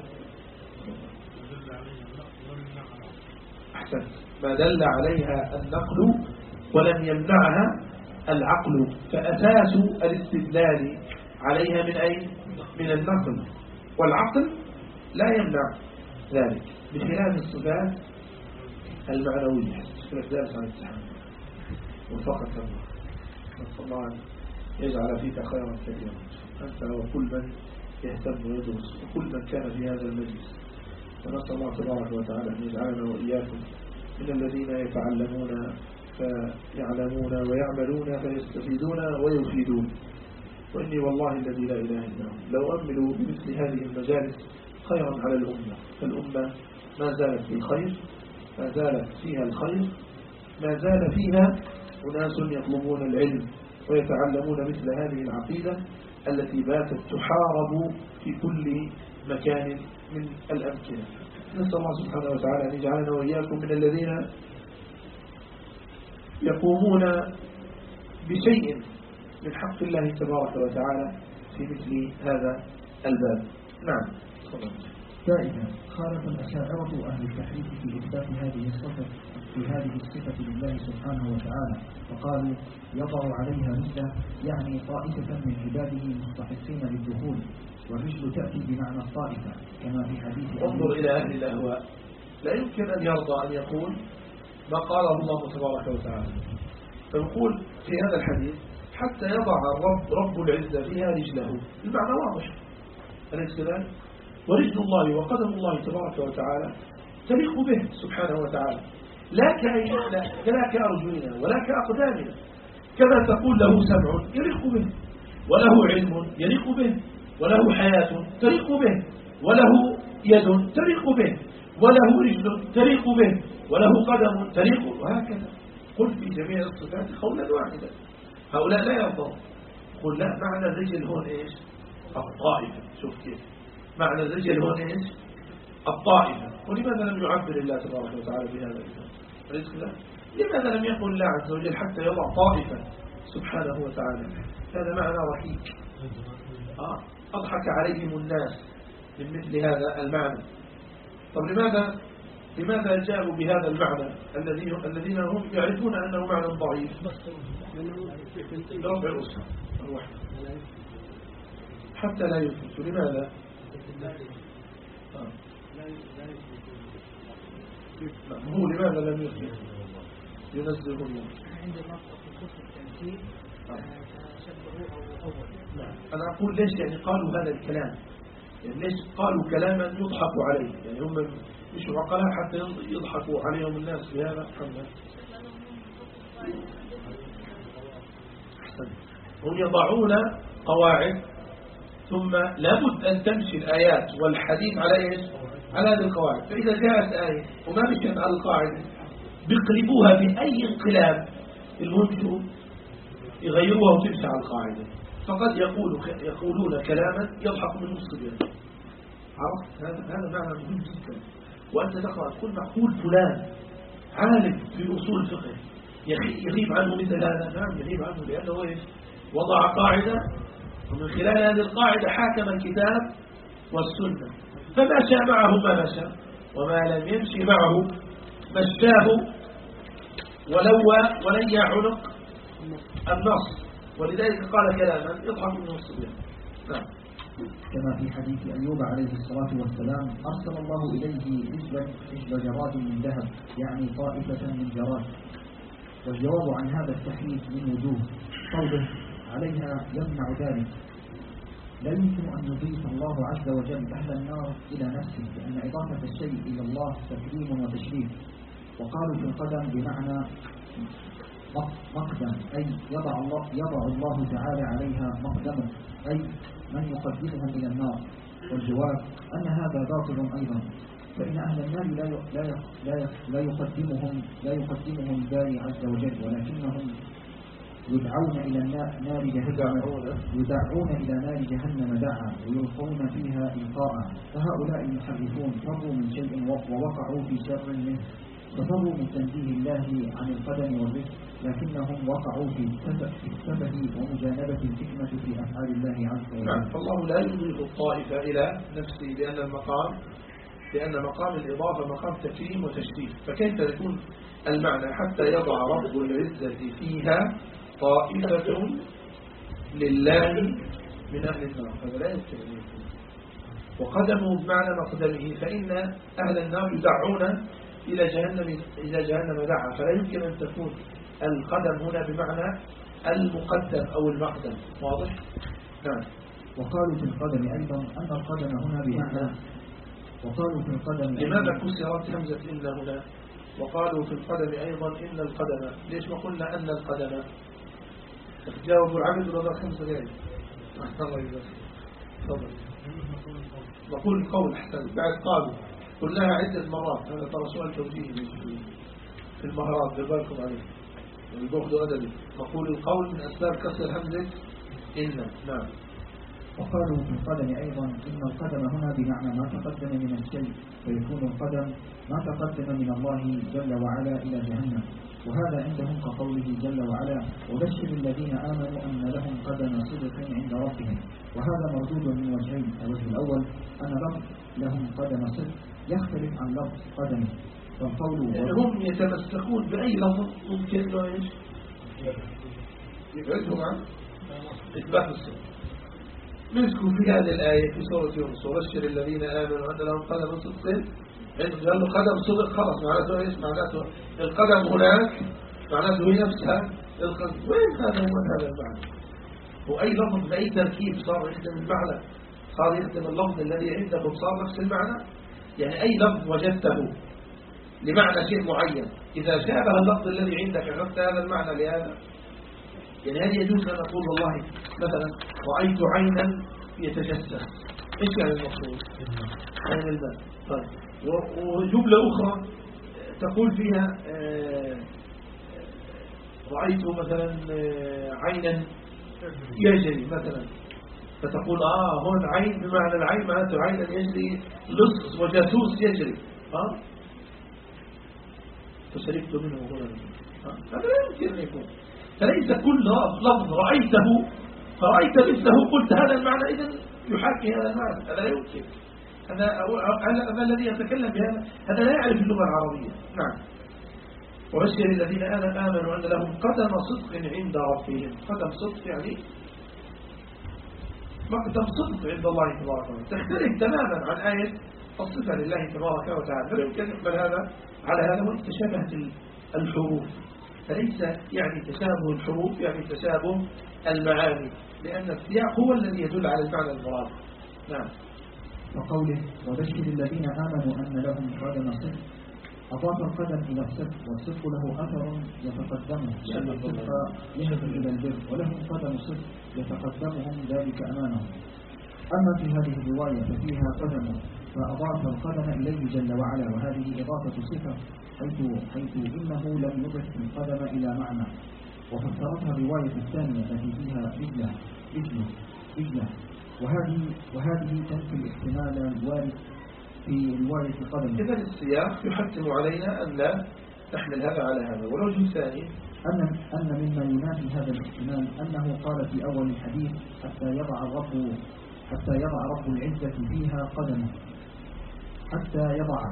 أحسن، ما دل عليها النقل ولم يمنعها العقل، فأساس الاستدلال عليها من أين؟ من النقل، والعقل لا يمنع ذلك، بخلاف الصفات المعنوية. الإحداث عن التحمل وفقك الله، نسأل الله أن يجعل فيك خيرا كثيرا أنت وكل من يهتم ويدرس وكل من كان في هذا المجلس. ونسأل الله تبارك وتعالى أن يجعلنا وإياكم من الذين يتعلمون فيعلمون ويعملون فيستفيدون ويفيدون. وإني والله الذي لا إله إلا هو لو أملوا بمثل هذه المجالس خيرا على الأمة، فالأمة ما زالت بالخير، ما زالت فيها الخير، ما زال فيها أناس يطلبون العلم ويتعلمون مثل هذه العقيدة التي باتت تحارب في كل مكان من الأمكنة. نسأل الله سبحانه وتعالى أن يجعلنا وإياكم من الذين يقومون بشيء من حق الله تبارك وتعالى في مثل هذا الباب. نعم. فائدة: خالف الأشاعرة أهل التحريف في إثبات هذه الصفة لله سبحانه وتعالى، فقالوا يضع عليها رجله، يعني طائفة من عباده مستحقين للدخول، والرجل تأتي بمعنى الطائفة كما في حديث. انظر إلى أهل الأهواء، لا يمكن أن يرضى أن يقول ما قاله الله تبارك وتعالى، فنقول في هذا الحديث حتى يضع رب العزة فيها رجله، المعنى واضح، أليس كذلك؟ ورجل الله وقدم الله تبارك وتعالى تليق به سبحانه وتعالى، لا كأرجلنا ولا كأقدامنا، كما تقول له سمع يليق به، وله علم يليق به، وله حياة تليق به، وله يد تليق به، وله رجل تليق به، وله قدم تليق، وهكذا. قل في جميع الصفات قولا واحدا. هؤلاء لا يرضون، قل لا، معنى الرجل هون ايش؟ الطائفة. شوف كيف معنى الرجل هون ايش؟ الطائفة. ولماذا لم يعبر الله تبارك وتعالى بهذا الكلام؟ لماذا لم يقل الله عز وجل حتى يضع طائفة سبحانه وتعالى؟ هذا معنى ركيك، أضحك عليهم الناس من مثل هذا المعنى. طب لماذا جاءوا بهذا المعنى الذين هم يعرفون أنه معنى ضعيف؟ رفع الأسرة الوحدة حتى لا يثبت. لماذا؟ هو لماذا لم يثبت؟ ينزل الله عندما تخص التمثيل شبهه أو أول. أنا أقول ليش يعني قالوا هذا الكلام، يعني ليش قالوا كلاما يضحك عليه، يعني هم مش عقلاء حتى يضحكوا عليهم الناس بهذا. هم يضعون قواعد ثم لابد أن تمشي الآيات والحديث على إيش؟ على هذه القواعد. فإذا جاءت آية وما مشيت على القاعدة بيقلبوها بأي انقلاب، المهم شو يغيروها وتمشي على القاعدة. فقد يقولون كلاما يضحك منه الصبيان. عرفت؟ هذا معنى مهم جدا. وأنت تقرأ تقول معقول فلان عالم في أصول الفقه يغيب عنه مثل هذا. نعم يغيب عنه لأنه إيش؟ وضع قاعدة، ومن خلال هذه القاعدة حاكم الكتاب والسنة، فمشى معه ما مشى، وما لم يمشي معه مشاه ولي عنق النص. ولذلك قال كلاما يضحك منه الصبيان. نعم. كما في حديث أيوب عليه الصلاة والسلام أرسل الله إليه عشب جراد من ذهب، يعني طائفة من جراد. والجواب عن هذا التحريف من وجوه. قوله عليها يمنع ذلك، لا يمكن أن يضيف الله عز وجل أهل النار إلى نفسه، لأن إضافة الشيء إلى الله تكريم وتشريف. وقالوا في القدم بمعنى مقدم، أي يضع الله تعالى عليها مقدما، أي من يقدمهم إلى النار. والجواب أن هذا باطل أيضا، فإن أهل النار لا يقدمهم الباري عز وجل، ولكنهم يدعون إلى نار جهنم دعا ويلقون فيها إلقاء. فهؤلاء المحرفون فروا من شيء ووقعوا في شر منه، ففروا من تنزيه الله عن القدم والرزق، لكنهم وقعوا في السفه ومجانبة الحكمة في أفعال الله عز وجل. نعم. فالله لا يضيف الطائفة إلى نفسه، لأن مقام الإضافة مقام تكريم وتشريف. فكيف يكون المعنى حتى يضع رب العزة فيها طائفة لله من أهل النار؟ هذا لا يمكن أن يكون. وقدمه بمعنى مقدمه، فإن أهل النار يدعون إلى جهنم دعا، فلا يمكن أن تكون القدم هنا بمعنى المقدم أو المقدم. واضح؟ نعم. وقالوا في القدم أيضا أن القدم هنا بمعنى، وقالوا في القدم لماذا كسرت همزة إن هنا؟ وقالوا في القدم أيضا إن القدم، ليش ما قلنا أن القدم؟ تجاوبوا العبد ولا خمسة دقائق؟ الله يجزاك. تفضل. نقول القول أحسن. بعد قالوا قلناها عدة مرات. هذا ترى سؤال توجيهي في المهارات، بالبالكم عليه والبخد أدبي. نقول القول من أسباب كسر همزة إن. نعم. وقالوا في القدم أيضا إن القدم هنا بمعنى ما تقدم من الشيء، فيكون القدم ما تقدم من الله جل وعلا إلى جهنم. وهذا عندهم كقوله جل وعلا وبشر الذين آمنوا أن لهم قدم صدق عند ربهم. وهذا مردود من وجهين. الوجه الأول أن لفظ لهم قدم صدق يختلف عن لفظ قدمه، والقول هم يتمسكون بأي لفظ ممكن له إيش يبعدهم عن إثبات الصدق. مسكوا في هذه الآية في سورة يونس وبشر الذين آمنوا أن لهم قدم صدق. قال له قدم صدق، خلاص معناته ايش؟ معناته القدم هناك، معناته هي نفسها القدم. وين هذا المعنى؟ وأي لفظ بأي تركيب صار يخدم المعنى، صار يخدم اللفظ الذي عندكم صار نفس المعنى. يعني أي لفظ وجدته لمعنى شيء معين إذا شابه اللفظ الذي عندك أخذت هذا المعنى لهذا. يعني هل يجوز أن أقول والله مثلا رأيت عينا يتجسس، إيش يعني المقصود؟ عين الماء. طيب، وجملة أخرى تقول فيها رأيت مثلا عينا يجري مثلا، فتقول هون عين بمعنى العين معناته عينا يجري لص وجاسوس يجري، فشربت منه هنا. هذا لا يمكن أن يكون. فليس كل لفظ رأيته فرأيت مثله قلت هذا المعنى إذن يحاكي هذا المعنى، هذا لا يمكن. هذا الذي يتكلم بهذا هذا لا يعرف اللغة العربية. نعم. وبشر الذين آمنوا أن لهم قدم صدق عند ربهم. قدم صدق يعني مقدم صدق عند الله تبارك وتعالى، تختلف تماما عن آية الصفة لله تبارك وتعالى. لا يمكن يقبل هذا على هذا. وإن تشابهت الحروف، فليس يعني تشابه الحروف يعني تشابه المعاني، لأن السياق هو الذي يدل على المعنى المراد. نعم. وقوله وبشر الذين آمنوا أن لهم قدم صدق، أضاف القدم إلى الصدق، والصدق له أثر يتقدمه، لأن الصدق يهدي إلى البر، ولهم قدم صدق يتقدمهم ذلك أمامهم. أما في هذه الرواية ففيها قدم، فأضاف القدم إليه جل وعلا، وهذه إضافة صفة حيث إنه لم يضف القدم إلى معنى. وفسرتها الرواية الثانية التي فيها رجلة، رجله وهذه تنفي الاحتمال الوارد في رواية قدم. إذا السياق يحتم علينا أن لا نحمل هذا على هذا. والوجه الثاني أن مما ينافي هذا الاحتمال أنه قال في أول الحديث حتى يضع رب العزة فيها قدمه، حتى يضع،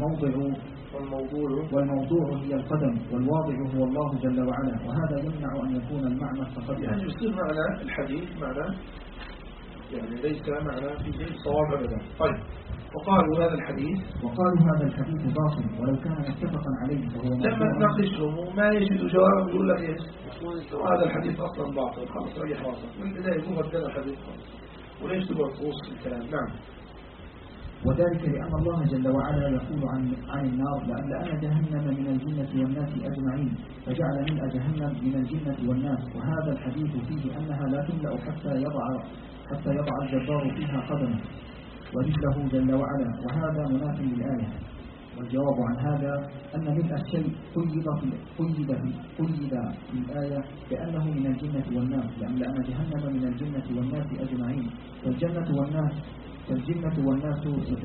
والموضوع هي القدم، والواضع هو الله جل وعلا، وهذا يمنع أن يكون المعنى التقدم. يعني يصير معنى الحديث معنى يعني ليس معنى في شيء صواب أبدا. طيب، وقالوا هذا الحديث باطل ولو كان متفقا عليه فهو لما تناقشهم وما يجد جواب يقول لك ايش هذا الحديث اصلا باطل، خلاص ريح راسك من البدايه يكون هذا الحديث وليش تبغى تغوص في الكلام. نعم. وذلك لأن الله جل وعلا يقول عن النار لأن جهنم من الجنة والناس أجمعين، فجعل ملء جهنم من الجنة والناس، وهذا الحديث فيه أنها لا تملأ حتى يضع الجبار فيها قدمه ورجله جل وعلا، وهذا مناف للآية. والجواب عن هذا أن ملء الشيء قيد في الآية بأنه من الجنة والناس، لأن جهنم من الجنة والناس أجمعين، فالجنة والناس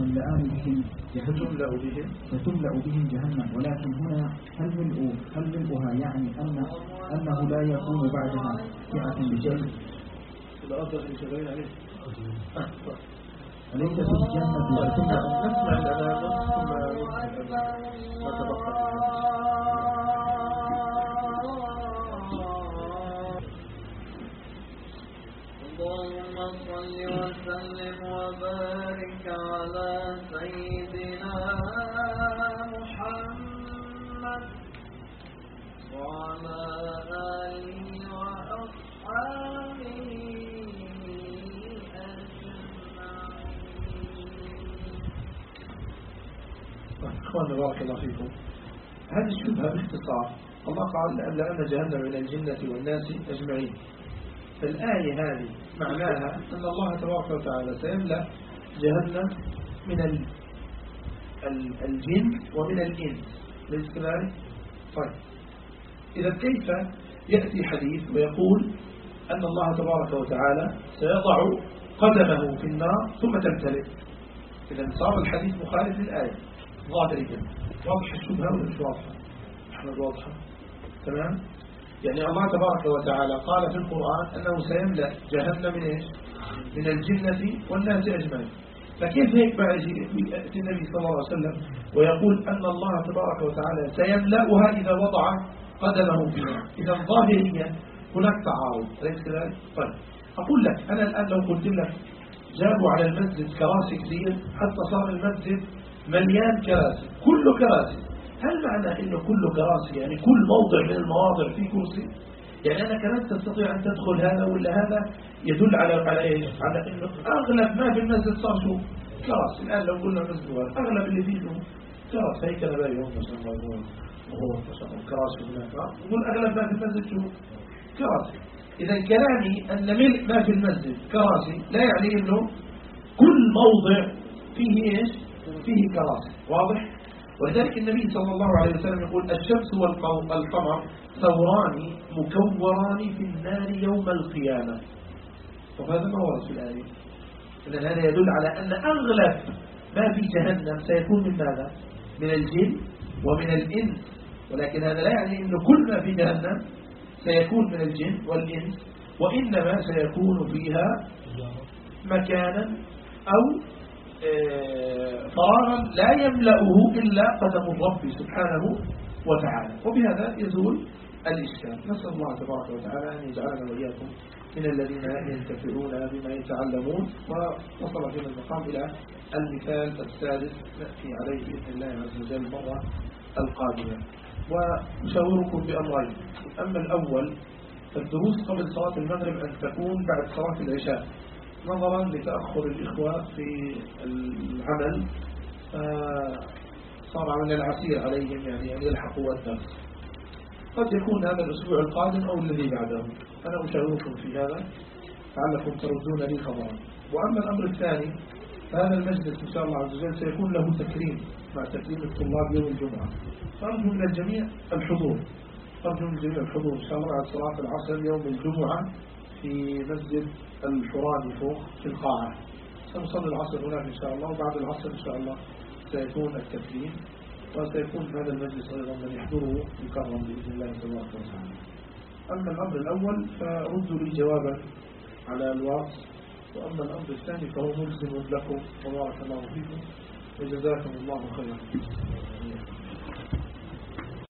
ستملأ بهم جهنم. ولكن هنا هل ملؤها يعني أنه لا يكون بعدها فئة بشيء؟ أليس في الجنة نسمع الأذان ثم نتبقى. اللهم صل وسلم وبارك على سيدنا محمد وعلى آله وأصحابه. إخواننا بارك الله فيكم، هذه الشبهة باختصار الله قال لأن جهنم من الجنة والناس أجمعين. فالآية هذه معناها أن الله تبارك وتعالى سيملأ جهنم من الجن ومن الإنس، ليس كذلك؟ طيب، إذا كيف يأتي حديث ويقول أن الله تبارك وتعالى سيضع قدمه في النار ثم تمتلئ؟ إذا صار الحديث مخالف للآية ظاهريا. واضح الشبهة ولا مش واضحة؟ أحمد واضحة؟ تمام؟ يعني الله تبارك وتعالى قال في القرآن أنه سيملأ جهنم من إيش؟ من الجنة والناس أجمعين. فكيف هيك بعد يأتي النبي صلى الله عليه وسلم ويقول أن الله تبارك وتعالى سيملأها إذا وضع قدمه فيها؟ إذا ظاهريا هناك تعارض، أليس كذلك؟ طيب، أقول لك أنا الآن لو قلت لك جابوا على المسجد كراسي كثير حتى صار المسجد مليان كراسي، كله كراسي، هل معنى إنه كله كراسي يعني كل موضع من المواضع فيه كرسي؟ يعني أنا كمان تستطيع أن تدخل هذا ولا هذا؟ يدل على إيش؟ على إنه أغلب ما في المسجد صار شو؟ كراسي. الآن لو قلنا مسجد أغلب اللي فيه كراسي، هيك أنا باقي هم كراسي هناك، نقول أغلب ما في المسجد شو؟ كراسي. إذا كلامي أن ملء ما في المسجد كراسي لا يعني إنه كل موضع فيه إيش؟ فيه كراسي. واضح؟ ولذلك النبي صلى الله عليه وسلم يقول الشمس والقمر ثوران مكوران في النار يوم القيامة. وهذا ما ورد في الآية. إذن هذا يدل على أن أغلب ما في جهنم سيكون من ماذا؟ من الجن ومن الإنس. ولكن هذا لا يعني أن كل ما في جهنم سيكون من الجن والإنس، وإنما سيكون فيها مكانا أو فراغا لا يملأه إلا قدم الرب سبحانه وتعالى. وبهذا يزول الإشكال. نسأل الله تبارك وتعالى أن يجعلنا وإياكم من الذين ينتفعون بما يتعلمون. ووصل فينا المقام إلى المثال السادس نأتي عليه بإذن الله عز وجل المرة القادمة. وأشاوركم بأمرين. أما الأول فالدروس قبل صلاة المغرب أن تكون بعد صلاة العشاء، نظرا لتأخر الإخوة في العمل، صار من العسير عليهم يعني أن يلحقوا الدرس. قد يكون هذا الأسبوع القادم أو الذي بعده. أنا أشاوركم في هذا لعلكم تردون لي خبرا. وأما الأمر الثاني فهذا المجلس إن شاء الله عز وجل سيكون له تكريم مع تكريم الطلاب يوم الجمعة، فأرجو من الجميع الحضور. إن شاء الله بعد صلاة العصر يوم الجمعة في مسجد الحوراني فوق في القاعة. سنصلي العصر هناك إن شاء الله، وبعد العصر إن شاء الله سيكون التكريم، وسيكون في هذا المجلس أيضا من يحضره يكرم بإذن الله تبارك وتعالى. أما الأمر الأول فردوا لي جوابا على الواتس، وأما الأمر الثاني فهو ملزم لكم، وبارك الله فيكم وجزاكم الله خيرا.